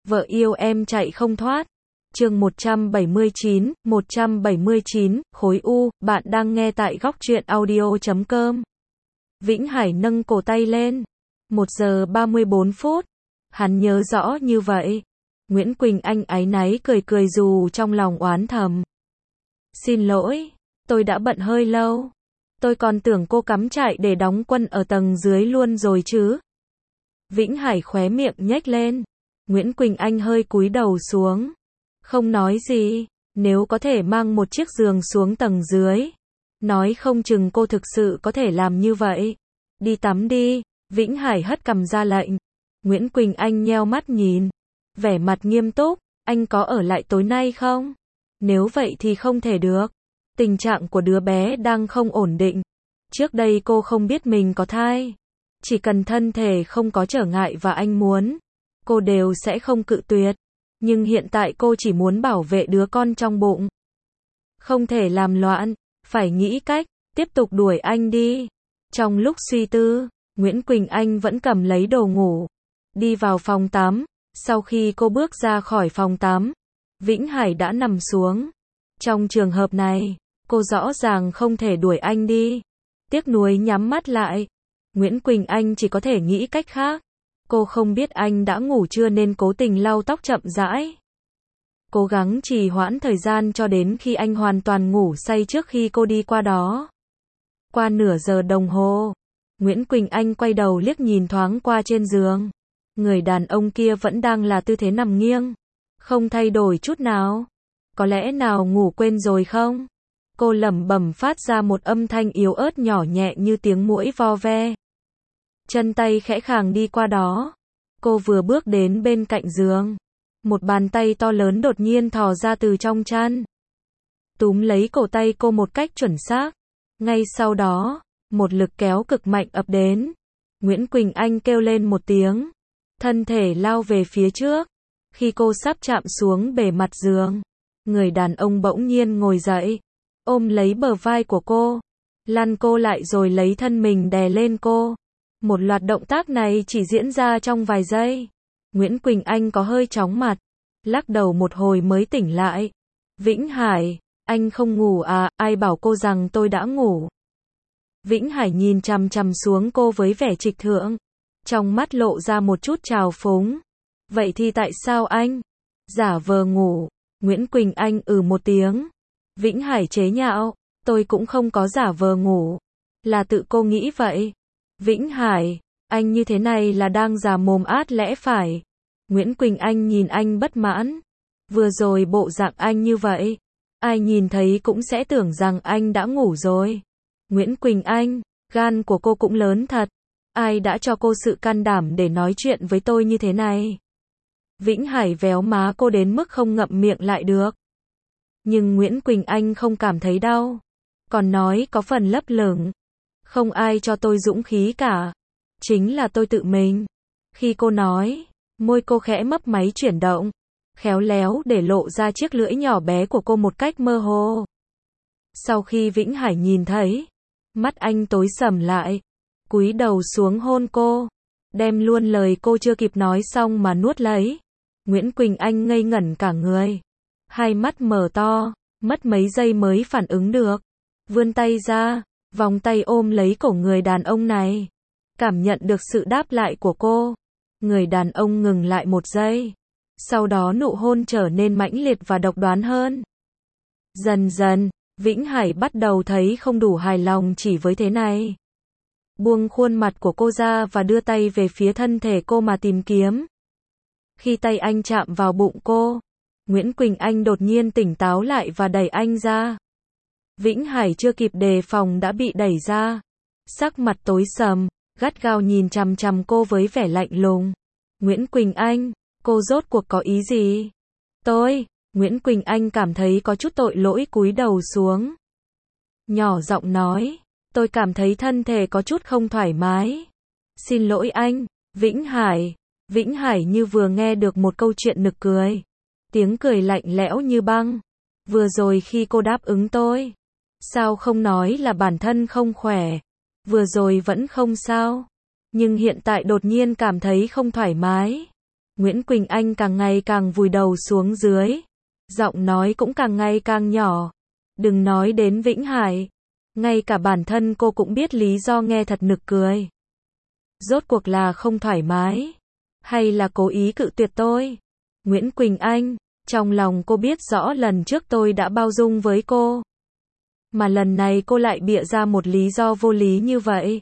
Vợ yêu em chạy không thoát. Chương 179, khối u, bạn đang nghe tại góc truyện audio.com. Vĩnh Hải nâng cổ tay lên. 1:34. Hắn nhớ rõ như vậy. Nguyễn Quỳnh Anh áy náy cười cười dù trong lòng oán thầm. Xin lỗi, tôi đã bận hơi lâu. Tôi còn tưởng cô cắm trại để đóng quân ở tầng dưới luôn rồi chứ. Vĩnh Hải khóe miệng nhếch lên. Nguyễn Quỳnh Anh hơi cúi đầu xuống. Không nói gì, nếu có thể mang một chiếc giường xuống tầng dưới. Nói không chừng cô thực sự có thể làm như vậy. Đi tắm đi, Vĩnh Hải hất cằm ra lệnh. Nguyễn Quỳnh Anh nheo mắt nhìn. Vẻ mặt nghiêm túc, anh có ở lại tối nay không? Nếu vậy thì không thể được. Tình trạng của đứa bé đang không ổn định. Trước đây cô không biết mình có thai. Chỉ cần thân thể không có trở ngại và anh muốn, cô đều sẽ không cự tuyệt. Nhưng hiện tại cô chỉ muốn bảo vệ đứa con trong bụng. Không thể làm loạn, phải nghĩ cách, tiếp tục đuổi anh đi. Trong lúc suy tư, Nguyễn Quỳnh Anh vẫn cầm lấy đồ ngủ. Đi vào phòng tắm. Sau khi cô bước ra khỏi phòng tắm, Vĩnh Hải đã nằm xuống. Trong trường hợp này, cô rõ ràng không thể đuổi anh đi. Tiếc nuối nhắm mắt lại. Nguyễn Quỳnh Anh chỉ có thể nghĩ cách khác. Cô không biết anh đã ngủ chưa nên cố tình lau tóc chậm rãi. Cố gắng trì hoãn thời gian cho đến khi anh hoàn toàn ngủ say trước khi cô đi qua đó. Qua nửa giờ đồng hồ, Nguyễn Quỳnh Anh quay đầu liếc nhìn thoáng qua trên giường. Người đàn ông kia vẫn đang là tư thế nằm nghiêng. Không thay đổi chút nào. Có lẽ nào ngủ quên rồi không? Cô lẩm bẩm phát ra một âm thanh yếu ớt nhỏ nhẹ như tiếng muỗi vo ve. Chân tay khẽ khàng đi qua đó. Cô vừa bước đến bên cạnh giường. Một bàn tay to lớn đột nhiên thò ra từ trong chăn. Túm lấy cổ tay cô một cách chuẩn xác. Ngay sau đó, một lực kéo cực mạnh ập đến. Nguyễn Quỳnh Anh kêu lên một tiếng. Thân thể lao về phía trước. Khi cô sắp chạm xuống bề mặt giường, người đàn ông bỗng nhiên ngồi dậy, ôm lấy bờ vai của cô, lăn cô lại rồi lấy thân mình đè lên cô. Một loạt động tác này chỉ diễn ra trong vài giây. Nguyễn Quỳnh Anh có hơi chóng mặt, lắc đầu một hồi mới tỉnh lại. Vĩnh Hải, anh không ngủ à, ai bảo cô rằng tôi đã ngủ. Vĩnh Hải nhìn chằm chằm xuống cô với vẻ trịch thượng. Trong mắt lộ ra một chút trào phúng. Vậy thì tại sao anh giả vờ ngủ? Nguyễn Quỳnh Anh một tiếng. Vĩnh Hải chế nhạo, tôi cũng không có giả vờ ngủ. Là tự cô nghĩ vậy. Vĩnh Hải, anh như thế này là đang giả mồm át lẽ phải. Nguyễn Quỳnh Anh nhìn anh bất mãn. Vừa rồi bộ dạng anh như vậy, ai nhìn thấy cũng sẽ tưởng rằng anh đã ngủ rồi. Nguyễn Quỳnh Anh, gan của cô cũng lớn thật. Ai đã cho cô sự can đảm để nói chuyện với tôi như thế này? Vĩnh Hải véo má cô đến mức không ngậm miệng lại được. Nhưng Nguyễn Quỳnh Anh không cảm thấy đau. Còn nói có phần lấp lửng. Không ai cho tôi dũng khí cả. Chính là tôi tự mình. Khi cô nói, môi cô khẽ mấp máy chuyển động. Khéo léo để lộ ra chiếc lưỡi nhỏ bé của cô một cách mơ hồ. Sau khi Vĩnh Hải nhìn thấy, mắt anh tối sầm lại. Cúi đầu xuống hôn cô. Đem luôn lời cô chưa kịp nói xong mà nuốt lấy. Nguyễn Quỳnh Anh ngây ngẩn cả người. Hai mắt mở to, mất mấy giây mới phản ứng được. Vươn tay ra, vòng tay ôm lấy cổ người đàn ông này. Cảm nhận được sự đáp lại của cô. Người đàn ông ngừng lại một giây. Sau đó nụ hôn trở nên mãnh liệt và độc đoán hơn. Dần dần, Vĩnh Hải bắt đầu thấy không đủ hài lòng chỉ với thế này. Buông khuôn mặt của cô ra và đưa tay về phía thân thể cô mà tìm kiếm. Khi tay anh chạm vào bụng cô, Nguyễn Quỳnh Anh đột nhiên tỉnh táo lại và đẩy anh ra. Vĩnh Hải chưa kịp đề phòng đã bị đẩy ra. Sắc mặt tối sầm, gắt gao nhìn chằm chằm cô với vẻ lạnh lùng. Nguyễn Quỳnh Anh, cô rốt cuộc có ý gì? Nguyễn Quỳnh Anh cảm thấy có chút tội lỗi cúi đầu xuống. Nhỏ giọng nói. Tôi cảm thấy thân thể có chút không thoải mái. Xin lỗi anh, Vĩnh Hải. Vĩnh Hải như vừa nghe được một câu chuyện nực cười. Tiếng cười lạnh lẽo như băng. Vừa rồi khi cô đáp ứng tôi, sao không nói là bản thân không khỏe? Vừa rồi vẫn không sao. Nhưng hiện tại đột nhiên cảm thấy không thoải mái. Nguyễn Quỳnh Anh càng ngày càng vùi đầu xuống dưới. Giọng nói cũng càng ngày càng nhỏ. Đừng nói đến Vĩnh Hải. Ngay cả bản thân cô cũng biết lý do nghe thật nực cười. Rốt cuộc là không thoải mái. Hay là cố ý cự tuyệt tôi? Nguyễn Quỳnh Anh, trong lòng cô biết rõ lần trước tôi đã bao dung với cô. Mà lần này cô lại bịa ra một lý do vô lý như vậy.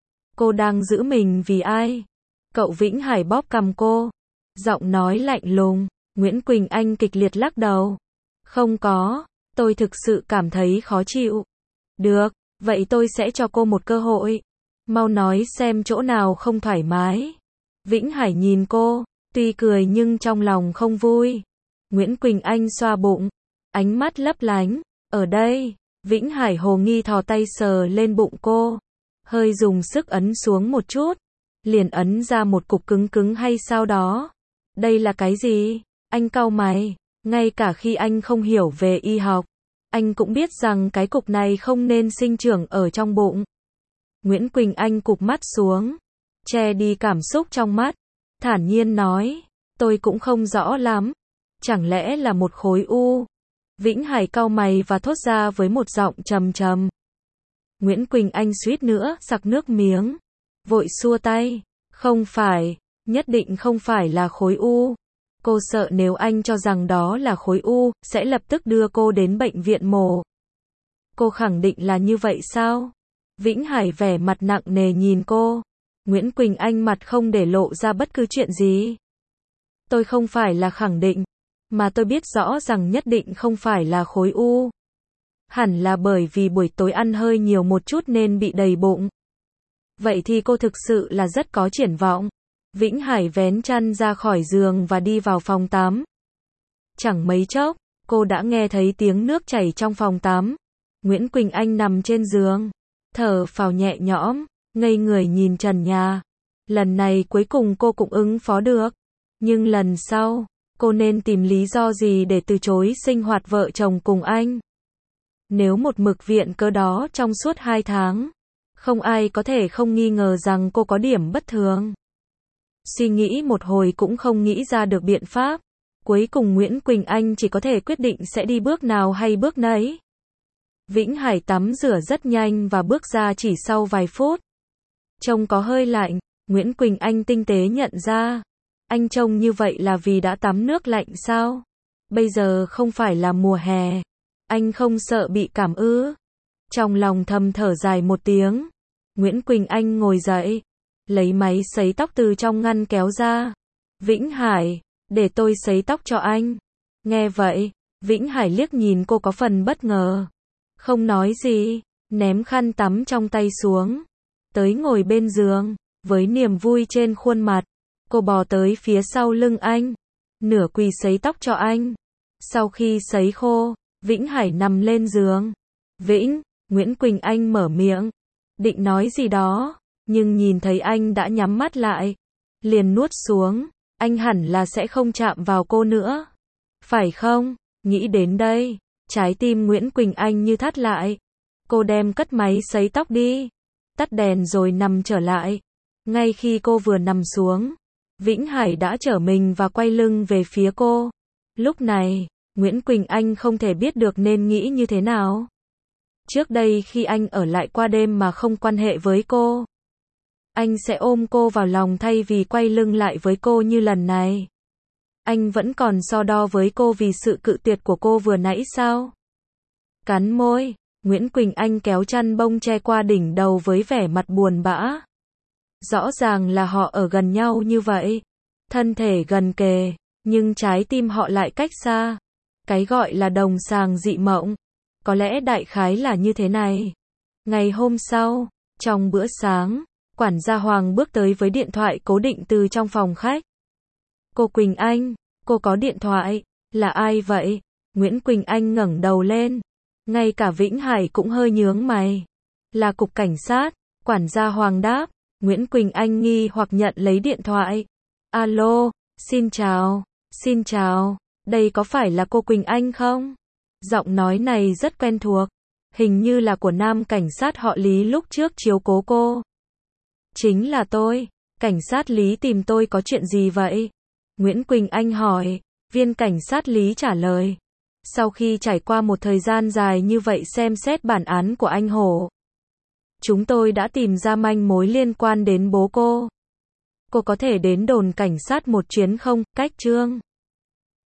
Cô đang giữ mình vì ai? Cậu Vĩnh Hải bóp cằm cô. Giọng nói lạnh lùng. Nguyễn Quỳnh Anh kịch liệt lắc đầu. Không có, tôi thực sự cảm thấy khó chịu. Được, vậy tôi sẽ cho cô một cơ hội. Mau nói xem chỗ nào không thoải mái. Vĩnh Hải nhìn cô, tuy cười nhưng trong lòng không vui. Nguyễn Quỳnh Anh xoa bụng, ánh mắt lấp lánh. Ở đây, Vĩnh Hải hồ nghi thò tay sờ lên bụng cô. Hơi dùng sức ấn xuống một chút. Liền ấn ra một cục cứng cứng hay sao đó. Đây là cái gì? Anh cau mày. Ngay cả khi anh không hiểu về y học, anh cũng biết rằng cái cục này không nên sinh trưởng ở trong bụng. Nguyễn Quỳnh Anh cụp mắt xuống, che đi cảm xúc trong mắt, thản nhiên nói, tôi cũng không rõ lắm. Chẳng lẽ là một khối u? Vĩnh Hải cau mày và thốt ra với một giọng trầm trầm. Nguyễn Quỳnh Anh suýt nữa sặc nước miếng, vội xua tay, không phải, nhất định không phải là khối u. Cô sợ nếu anh cho rằng đó là khối u, sẽ lập tức đưa cô đến bệnh viện mổ. Cô khẳng định là như vậy sao? Vĩnh Hải vẻ mặt nặng nề nhìn cô. Nguyễn Quỳnh Anh mặt không để lộ ra bất cứ chuyện gì. Tôi không phải là khẳng định, mà tôi biết rõ rằng nhất định không phải là khối u. Hẳn là bởi vì buổi tối ăn hơi nhiều một chút nên bị đầy bụng. Vậy thì cô thực sự là rất có triển vọng. Vĩnh Hải vén chăn ra khỏi giường và đi vào phòng tắm. Chẳng mấy chốc, cô đã nghe thấy tiếng nước chảy trong phòng tắm. Nguyễn Quỳnh Anh nằm trên giường, thở phào nhẹ nhõm, ngây người nhìn trần nhà. Lần này cuối cùng cô cũng ứng phó được. Nhưng lần sau, cô nên tìm lý do gì để từ chối sinh hoạt vợ chồng cùng anh? Nếu một mực viện cớ đó trong suốt 2 tháng, không ai có thể không nghi ngờ rằng cô có điểm bất thường. Suy nghĩ một hồi cũng không nghĩ ra được biện pháp. Cuối cùng Nguyễn Quỳnh Anh chỉ có thể quyết định sẽ đi bước nào hay bước nấy. Vĩnh Hải tắm rửa rất nhanh và bước ra chỉ sau vài phút. Trông có hơi lạnh, Nguyễn Quỳnh Anh tinh tế nhận ra. Anh trông như vậy là vì đã tắm nước lạnh sao? Bây giờ không phải là mùa hè. Anh không sợ bị cảm ư? Trong lòng thầm thở dài một tiếng. Nguyễn Quỳnh Anh ngồi dậy, lấy máy sấy tóc từ trong ngăn kéo ra. Vĩnh Hải, để tôi sấy tóc cho anh. Nghe vậy, Vĩnh Hải liếc nhìn cô có phần bất ngờ. Không nói gì, ném khăn tắm trong tay xuống. Tới ngồi bên giường, với niềm vui trên khuôn mặt. Cô bò tới phía sau lưng anh, nửa quỳ sấy tóc cho anh. Sau khi sấy khô, Vĩnh Hải nằm lên giường. Nguyễn Quỳnh Anh mở miệng, định nói gì đó, nhưng nhìn thấy anh đã nhắm mắt lại, liền nuốt xuống. Anh hẳn là sẽ không chạm vào cô nữa, phải không? Nghĩ đến đây, trái tim Nguyễn Quỳnh Anh như thắt lại. Cô đem cất máy sấy tóc đi, tắt đèn rồi nằm trở lại. Ngay khi cô vừa nằm xuống, Vĩnh Hải đã trở mình và quay lưng về phía cô. Lúc này, Nguyễn Quỳnh Anh không thể biết được nên nghĩ như thế nào. Trước đây khi anh ở lại qua đêm mà không quan hệ với cô, anh sẽ ôm cô vào lòng thay vì quay lưng lại với cô như lần này. Anh vẫn còn so đo với cô vì sự cự tuyệt của cô vừa nãy sao? Cắn môi, Nguyễn Quỳnh Anh kéo chăn bông che qua đỉnh đầu với vẻ mặt buồn bã. Rõ ràng là họ ở gần nhau như vậy, thân thể gần kề, nhưng trái tim họ lại cách xa. Cái gọi là đồng sàng dị mộng, có lẽ đại khái là như thế này. Ngày hôm sau, trong bữa sáng, quản gia Hoàng bước tới với điện thoại cố định từ trong phòng khách. Cô Quỳnh Anh, cô có điện thoại, là ai vậy? Nguyễn Quỳnh Anh ngẩng đầu lên. Ngay cả Vĩnh Hải cũng hơi nhướng mày. Là cục cảnh sát, quản gia Hoàng đáp. Nguyễn Quỳnh Anh nghi hoặc nhận lấy điện thoại. Alo, xin chào, đây có phải là cô Quỳnh Anh không? Giọng nói này rất quen thuộc, hình như là của nam cảnh sát họ Lý lúc trước chiếu cố cô. Chính là tôi, cảnh sát Lý tìm tôi có chuyện gì vậy? Nguyễn Quỳnh Anh hỏi. Viên cảnh sát Lý trả lời. Sau khi trải qua một thời gian dài như vậy xem xét bản án của anh Hổ, chúng tôi đã tìm ra manh mối liên quan đến bố cô. Cô có thể đến đồn cảnh sát một chuyến không? Cách Trương